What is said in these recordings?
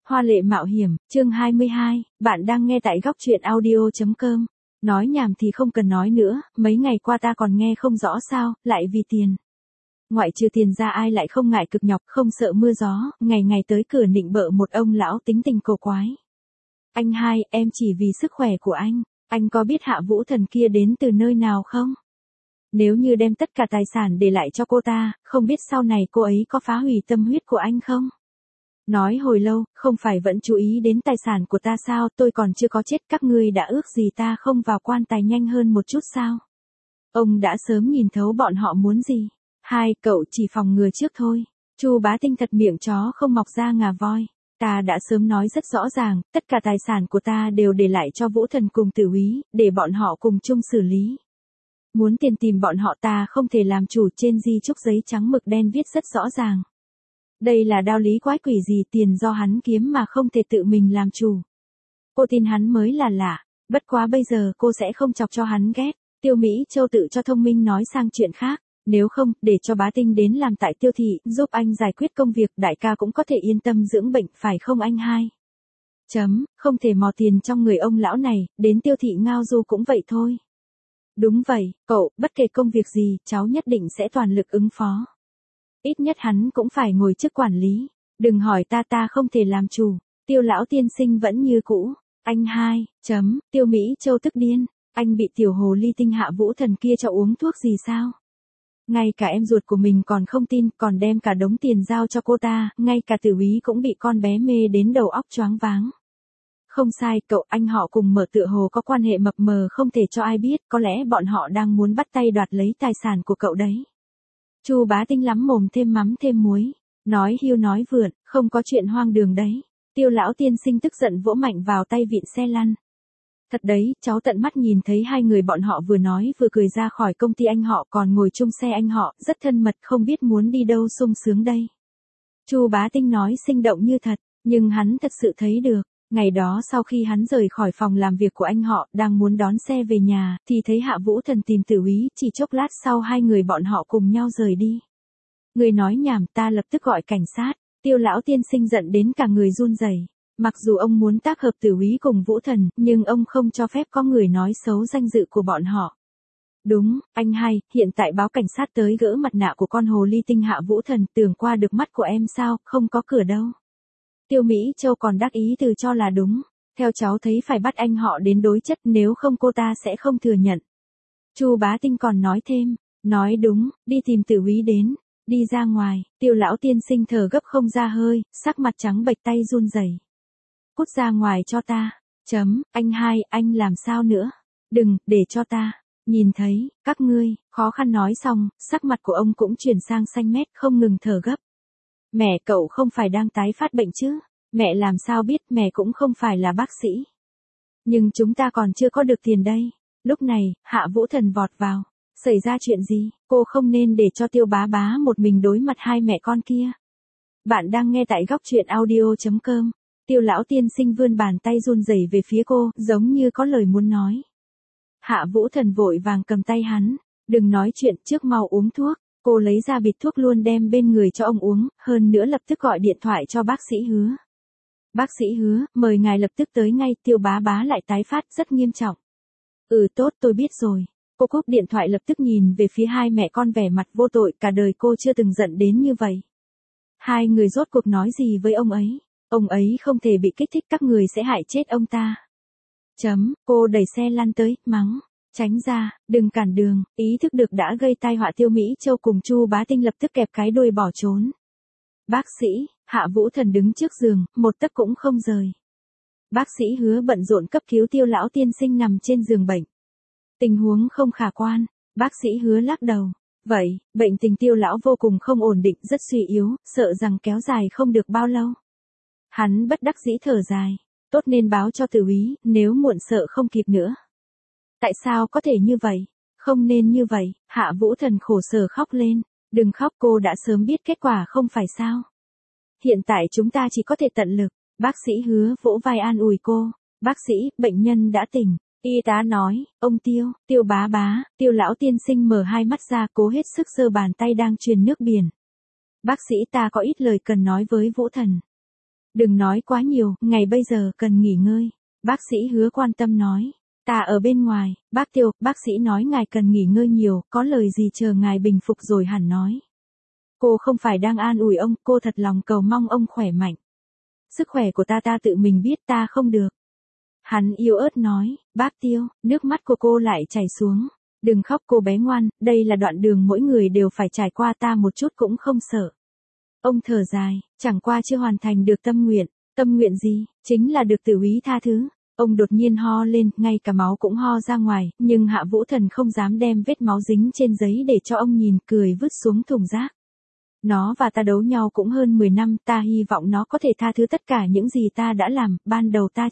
Hoa lệ mạo hiểm, chương 22, bạn đang nghe tại góc truyện audio.com. Nói nhảm thì không cần nói nữa, mấy ngày qua ta còn nghe không rõ sao, lại vì tiền. Ngoại trừ tiền ra ai lại không ngại cực nhọc, không sợ mưa gió, ngày ngày tới cửa nịnh bợ một ông lão tính tình cổ quái. Anh hai, em chỉ vì sức khỏe của anh có biết Hạ Vũ Thần kia đến từ nơi nào không? Nếu như đem tất cả tài sản để lại cho cô ta, không biết sau này cô ấy có phá hủy tâm huyết của anh không? Nói hồi lâu, không phải vẫn chú ý đến tài sản của ta sao, tôi còn chưa có chết, các ngươi đã ước gì ta không vào quan tài nhanh hơn một chút sao? Ông đã sớm nhìn thấu bọn họ muốn gì. Hai, cậu chỉ phòng ngừa trước thôi. Chu Bá Tinh thật miệng chó không mọc ra ngà voi. Ta đã sớm nói rất rõ ràng, tất cả tài sản của ta đều để lại cho Vũ Thần cùng Tử Úy, để bọn họ cùng chung xử lý. Muốn tiền tìm bọn họ ta không thể làm chủ, trên di chúc giấy trắng mực đen viết rất rõ ràng. Đây là đạo lý quái quỷ gì, tiền do hắn kiếm mà không thể tự mình làm chủ. Cô tin hắn mới là lạ, bất quá bây giờ cô sẽ không chọc cho hắn ghét. Tiêu Mỹ Châu tự cho thông minh nói sang chuyện khác, nếu không, để cho Bá Tinh đến làm tại Tiêu thị, giúp anh giải quyết công việc, đại ca cũng có thể yên tâm dưỡng bệnh, phải không anh hai? Không thể mò tiền trong người ông lão này, đến Tiêu thị ngao du cũng vậy thôi. Đúng vậy, cậu, bất kể công việc gì, cháu nhất định sẽ toàn lực ứng phó. Ít nhất hắn cũng phải ngồi chức quản lý. Đừng hỏi ta không thể làm chủ. Tiêu lão tiên sinh vẫn như cũ. Anh hai, Tiêu Mỹ Châu tức điên. Anh bị tiểu hồ ly tinh Hạ Vũ Thần kia cho uống thuốc gì sao? Ngay cả em ruột của mình còn không tin, còn đem cả đống tiền giao cho cô ta, ngay cả Tử Úy cũng bị con bé mê đến đầu óc choáng váng. Không sai, cậu, anh họ cùng Mở tựa hồ có quan hệ mập mờ không thể cho ai biết, có lẽ bọn họ đang muốn bắt tay đoạt lấy tài sản của cậu đấy. Chu Bá Tinh lắm mồm thêm mắm thêm muối, nói hiu nói vượn, không có chuyện hoang đường đấy. Tiêu lão tiên sinh tức giận vỗ mạnh vào tay vịn xe lăn. Thật đấy, cháu tận mắt nhìn thấy hai người bọn họ vừa nói vừa cười ra khỏi công ty anh họ, còn ngồi chung xe anh họ, rất thân mật, không biết muốn đi đâu sung sướng đây. Chu Bá Tinh nói sinh động như thật, nhưng hắn thật sự thấy được. Ngày đó sau khi hắn rời khỏi phòng làm việc của anh họ, đang muốn đón xe về nhà, thì thấy Hạ Vũ Thần tìm Tử Úy, chỉ chốc lát sau hai người bọn họ cùng nhau rời đi. Người nói nhảm, ta lập tức gọi cảnh sát. Tiêu lão tiên sinh giận đến cả người run rẩy. Mặc dù ông muốn tác hợp Tử Úy cùng Vũ Thần, nhưng ông không cho phép có người nói xấu danh dự của bọn họ. Đúng, anh hai, hiện tại báo cảnh sát tới gỡ mặt nạ của con hồ ly tinh Hạ Vũ Thần, tưởng qua được mắt của em sao, không có cửa đâu. Tiêu Mỹ Châu còn đắc ý từ cho là đúng. Theo cháu thấy phải bắt anh họ đến đối chất, nếu không cô ta sẽ không thừa nhận. Chu Bá Tinh còn nói thêm, nói đúng, đi tìm Tử Úy đến. Đi ra ngoài, Tiêu lão tiên sinh thở gấp không ra hơi, sắc mặt trắng bệch, tay run rẩy. Cút ra ngoài cho ta. Anh hai, anh làm sao nữa? Đừng, để cho ta. Nhìn thấy, các ngươi, khó khăn nói xong, sắc mặt của ông cũng chuyển sang xanh mét, không ngừng thở gấp. Mẹ cậu không phải đang tái phát bệnh chứ? Mẹ làm sao biết, mẹ cũng không phải là bác sĩ. Nhưng chúng ta còn chưa có được tiền đây. Lúc này, Hạ Vũ Thần vọt vào. Xảy ra chuyện gì? Cô không nên để cho Tiêu bá bá một mình đối mặt hai mẹ con kia. Bạn đang nghe tại góc truyện audio.com. Tiêu lão tiên sinh vươn bàn tay run rẩy về phía cô, giống như có lời muốn nói. Hạ Vũ Thần vội vàng cầm tay hắn. Đừng nói chuyện, trước mau uống thuốc. Cô lấy ra bịt thuốc luôn đem bên người cho ông uống, hơn nữa lập tức gọi điện thoại cho bác sĩ Hứa. Bác sĩ Hứa, mời ngài lập tức tới ngay, Tiêu bá bá lại tái phát rất nghiêm trọng. Tốt, tôi biết rồi. Cô cúp điện thoại lập tức nhìn về phía hai mẹ con vẻ mặt vô tội, cả đời cô chưa từng giận đến như vậy. Hai người rốt cuộc nói gì với ông ấy? Ông ấy không thể bị kích thích, các người sẽ hại chết ông ta. Cô đẩy xe lăn tới, mắng. Tránh ra, đừng cản đường, ý thức được đã gây tai họa. Tiêu Mỹ Châu cùng Chu Bá Tinh lập tức kẹp cái đuôi bỏ trốn. Bác sĩ, Hạ Vũ Thần đứng trước giường, một tấc cũng không rời. Bác sĩ Hứa bận rộn cấp cứu Tiêu lão tiên sinh nằm trên giường bệnh. Tình huống không khả quan, bác sĩ Hứa lắc đầu. Vậy, bệnh tình Tiêu lão vô cùng không ổn định, rất suy yếu, sợ rằng kéo dài không được bao lâu. Hắn bất đắc dĩ thở dài, tốt nên báo cho Tử Úy, nếu muộn sợ không kịp nữa. Tại sao có thể như vậy? Không nên như vậy. Hạ Vũ Thần khổ sở khóc lên. Đừng khóc, cô đã sớm biết kết quả không phải sao? Hiện tại chúng ta chỉ có thể tận lực. Bác sĩ Hứa vỗ vai an ủi cô. Bác sĩ, bệnh nhân đã tỉnh. Y tá nói, ông Tiêu bá bá. Tiêu lão tiên sinh mở hai mắt ra, cố hết sức giơ bàn tay đang truyền nước biển. Bác sĩ, ta có ít lời cần nói với Vũ Thần. Đừng nói quá nhiều, ngày bây giờ cần nghỉ ngơi. Bác sĩ Hứa quan tâm nói. Ta ở bên ngoài, bác Tiêu, bác sĩ nói ngài cần nghỉ ngơi nhiều, có lời gì chờ ngài bình phục rồi hẳn nói. Cô không phải đang an ủi ông, cô thật lòng cầu mong ông khỏe mạnh. Sức khỏe của ta tự mình biết, ta không được. Hắn yếu ớt nói, bác Tiêu, nước mắt của cô lại chảy xuống. Đừng khóc cô bé ngoan, đây là đoạn đường mỗi người đều phải trải qua, ta một chút cũng không sợ. Ông thở dài, chẳng qua chưa hoàn thành được tâm nguyện. Tâm nguyện gì? Chính là được Tử Úy tha thứ. Ông đột nhiên ho lên, ngay cả máu cũng ho ra ngoài, nhưng Hạ Vũ Thần không dám đem vết máu dính trên giấy để cho ông nhìn, cười vứt xuống thùng rác. Nó và ta đấu nhau cũng hơn 10 năm, ta hy vọng nó có thể tha thứ tất cả những gì ta đã làm, ban đầu ta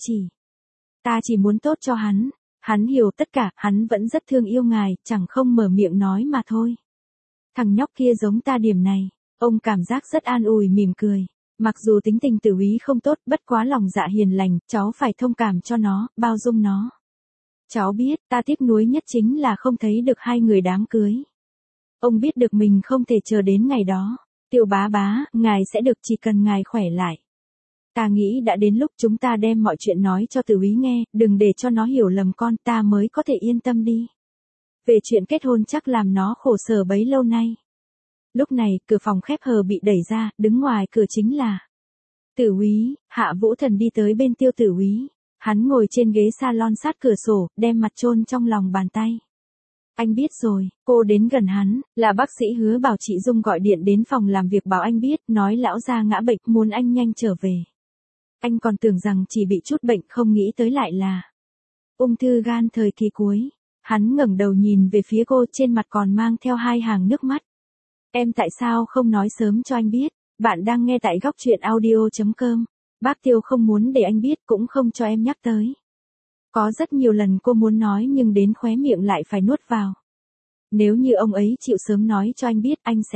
chỉ muốn tốt cho hắn. Hắn hiểu tất cả, hắn vẫn rất thương yêu ngài, chẳng không mở miệng nói mà thôi. Thằng nhóc kia giống ta điểm này. Ông cảm giác rất an ủi mỉm cười. Mặc dù tính tình Tử Úy không tốt, bất quá lòng dạ hiền lành, cháu phải thông cảm cho nó, bao dung nó. Cháu biết, ta tiếc nuối nhất chính là không thấy được hai người đám cưới. Ông biết được mình không thể chờ đến ngày đó. Tiêu bá bá, ngài sẽ được chỉ cần ngài khỏe lại. Ta nghĩ đã đến lúc chúng ta đem mọi chuyện nói cho Tử Úy nghe, đừng để cho nó hiểu lầm con, ta mới có thể yên tâm đi. Về chuyện kết hôn chắc làm nó khổ sở bấy lâu nay. Lúc này, cửa phòng khép hờ bị đẩy ra, đứng ngoài cửa chính là Tử Úy. Hạ Vũ Thần đi tới bên Tiêu Tử Úy. Hắn ngồi trên ghế salon sát cửa sổ, đem mặt chôn trong lòng bàn tay. Anh biết rồi, cô đến gần hắn, là bác sĩ Hứa bảo chị Dung gọi điện đến phòng làm việc bảo anh biết, nói lão gia ngã bệnh, muốn anh nhanh trở về. Anh còn tưởng rằng chỉ bị chút bệnh, không nghĩ tới lại là ung thư gan thời kỳ cuối. Hắn ngẩng đầu nhìn về phía cô, trên mặt còn mang theo hai hàng nước mắt. Em tại sao không nói sớm cho anh biết? Bạn đang nghe tại góc truyện audio.com. Bác Tiêu không muốn để anh biết, cũng không cho em nhắc tới. Có rất nhiều lần cô muốn nói nhưng đến khóe miệng lại phải nuốt vào. Nếu như ông ấy chịu sớm nói cho anh biết, anh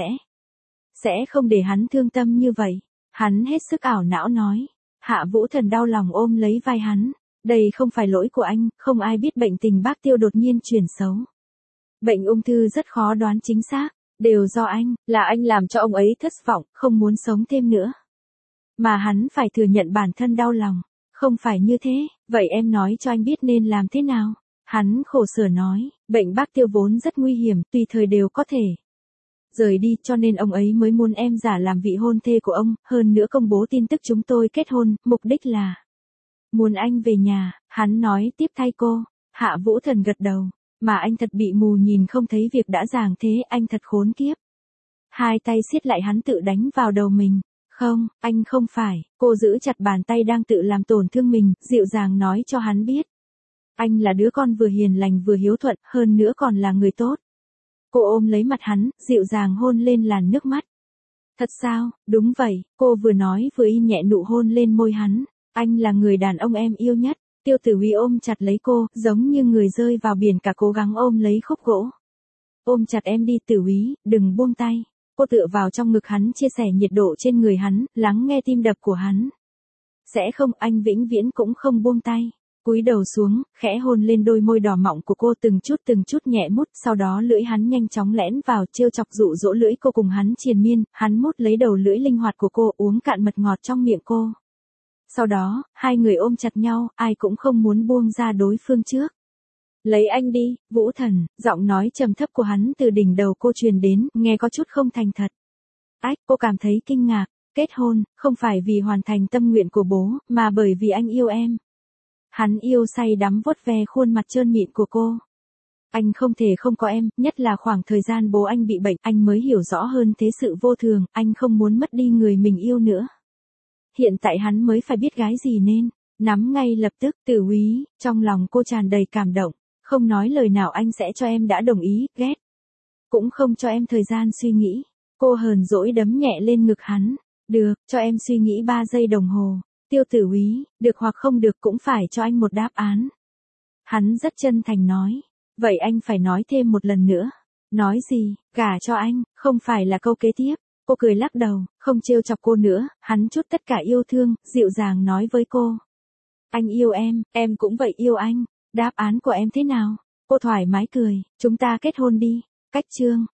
sẽ không để hắn thương tâm như vậy. Hắn hết sức ảo não nói. Hạ Vũ Thần đau lòng ôm lấy vai hắn. Đây không phải lỗi của anh, không ai biết bệnh tình bác Tiêu đột nhiên chuyển xấu. Bệnh ung thư rất khó đoán chính xác. Đều do anh, là anh làm cho ông ấy thất vọng, không muốn sống thêm nữa. Mà hắn phải thừa nhận bản thân đau lòng. Không phải như thế, vậy em nói cho anh biết nên làm thế nào? Hắn khổ sở nói, bệnh bác Tiêu vốn rất nguy hiểm, tùy thời đều có thể rời đi, cho nên ông ấy mới muốn em giả làm vị hôn thê của ông, hơn nữa công bố tin tức chúng tôi kết hôn, mục đích là muốn anh về nhà. Hắn nói tiếp thay cô. Hạ Vũ Thần gật đầu. Mà anh thật bị mù nhìn không thấy việc đã ràng thế, anh thật khốn kiếp. Hai tay siết lại, hắn tự đánh vào đầu mình. Không, anh không phải. Cô giữ chặt bàn tay đang tự làm tổn thương mình, dịu dàng nói cho hắn biết. Anh là đứa con vừa hiền lành vừa hiếu thuận, hơn nữa còn là người tốt. Cô ôm lấy mặt hắn, dịu dàng hôn lên làn nước mắt. Thật sao? Đúng vậy, cô vừa nói vừa y nhẹ nụ hôn lên môi hắn. Anh là người đàn ông em yêu nhất. Tiêu Tử Úy ôm chặt lấy cô, giống như người rơi vào biển cả cố gắng ôm lấy khúc gỗ. Ôm chặt em đi Tử Úy, đừng buông tay. Cô tựa vào trong ngực hắn, chia sẻ nhiệt độ trên người hắn, lắng nghe tim đập của hắn. Sẽ không, anh vĩnh viễn cũng không buông tay. Cúi đầu xuống, khẽ hôn lên đôi môi đỏ mọng của cô từng chút nhẹ mút, sau đó lưỡi hắn nhanh chóng lẻn vào, trêu chọc dụ dỗ lưỡi cô cùng hắn triền miên, hắn mút lấy đầu lưỡi linh hoạt của cô, uống cạn mật ngọt trong miệng cô. Sau đó, hai người ôm chặt nhau, ai cũng không muốn buông ra đối phương trước. Lấy anh đi, Vũ Thần, giọng nói trầm thấp của hắn từ đỉnh đầu cô truyền đến, nghe có chút không thành thật. Ách, cô cảm thấy kinh ngạc, kết hôn, không phải vì hoàn thành tâm nguyện của bố, mà bởi vì anh yêu em. Hắn yêu say đắm vuốt ve khuôn mặt trơn mịn của cô. Anh không thể không có em, nhất là khoảng thời gian bố anh bị bệnh, anh mới hiểu rõ hơn thế sự vô thường, anh không muốn mất đi người mình yêu nữa. Hiện tại hắn mới phải biết gái gì nên nắm ngay lập tức. Tử Úy, trong lòng cô tràn đầy cảm động, không nói lời nào anh sẽ cho em đã đồng ý, ghét. Cũng không cho em thời gian suy nghĩ. Cô hờn dỗi đấm nhẹ lên ngực hắn. Được, cho em suy nghĩ 3 giây đồng hồ. Tiêu Tử Úy, được hoặc không được cũng phải cho anh một đáp án. Hắn rất chân thành nói. Vậy anh phải nói thêm một lần nữa. Nói gì, gả cho anh, không phải là câu kế tiếp. Cô cười lắc đầu, không trêu chọc cô nữa, hắn trút tất cả yêu thương, dịu dàng nói với cô. Anh yêu em cũng vậy yêu anh. Đáp án của em thế nào? Cô thoải mái cười, chúng ta kết hôn đi. Cách chương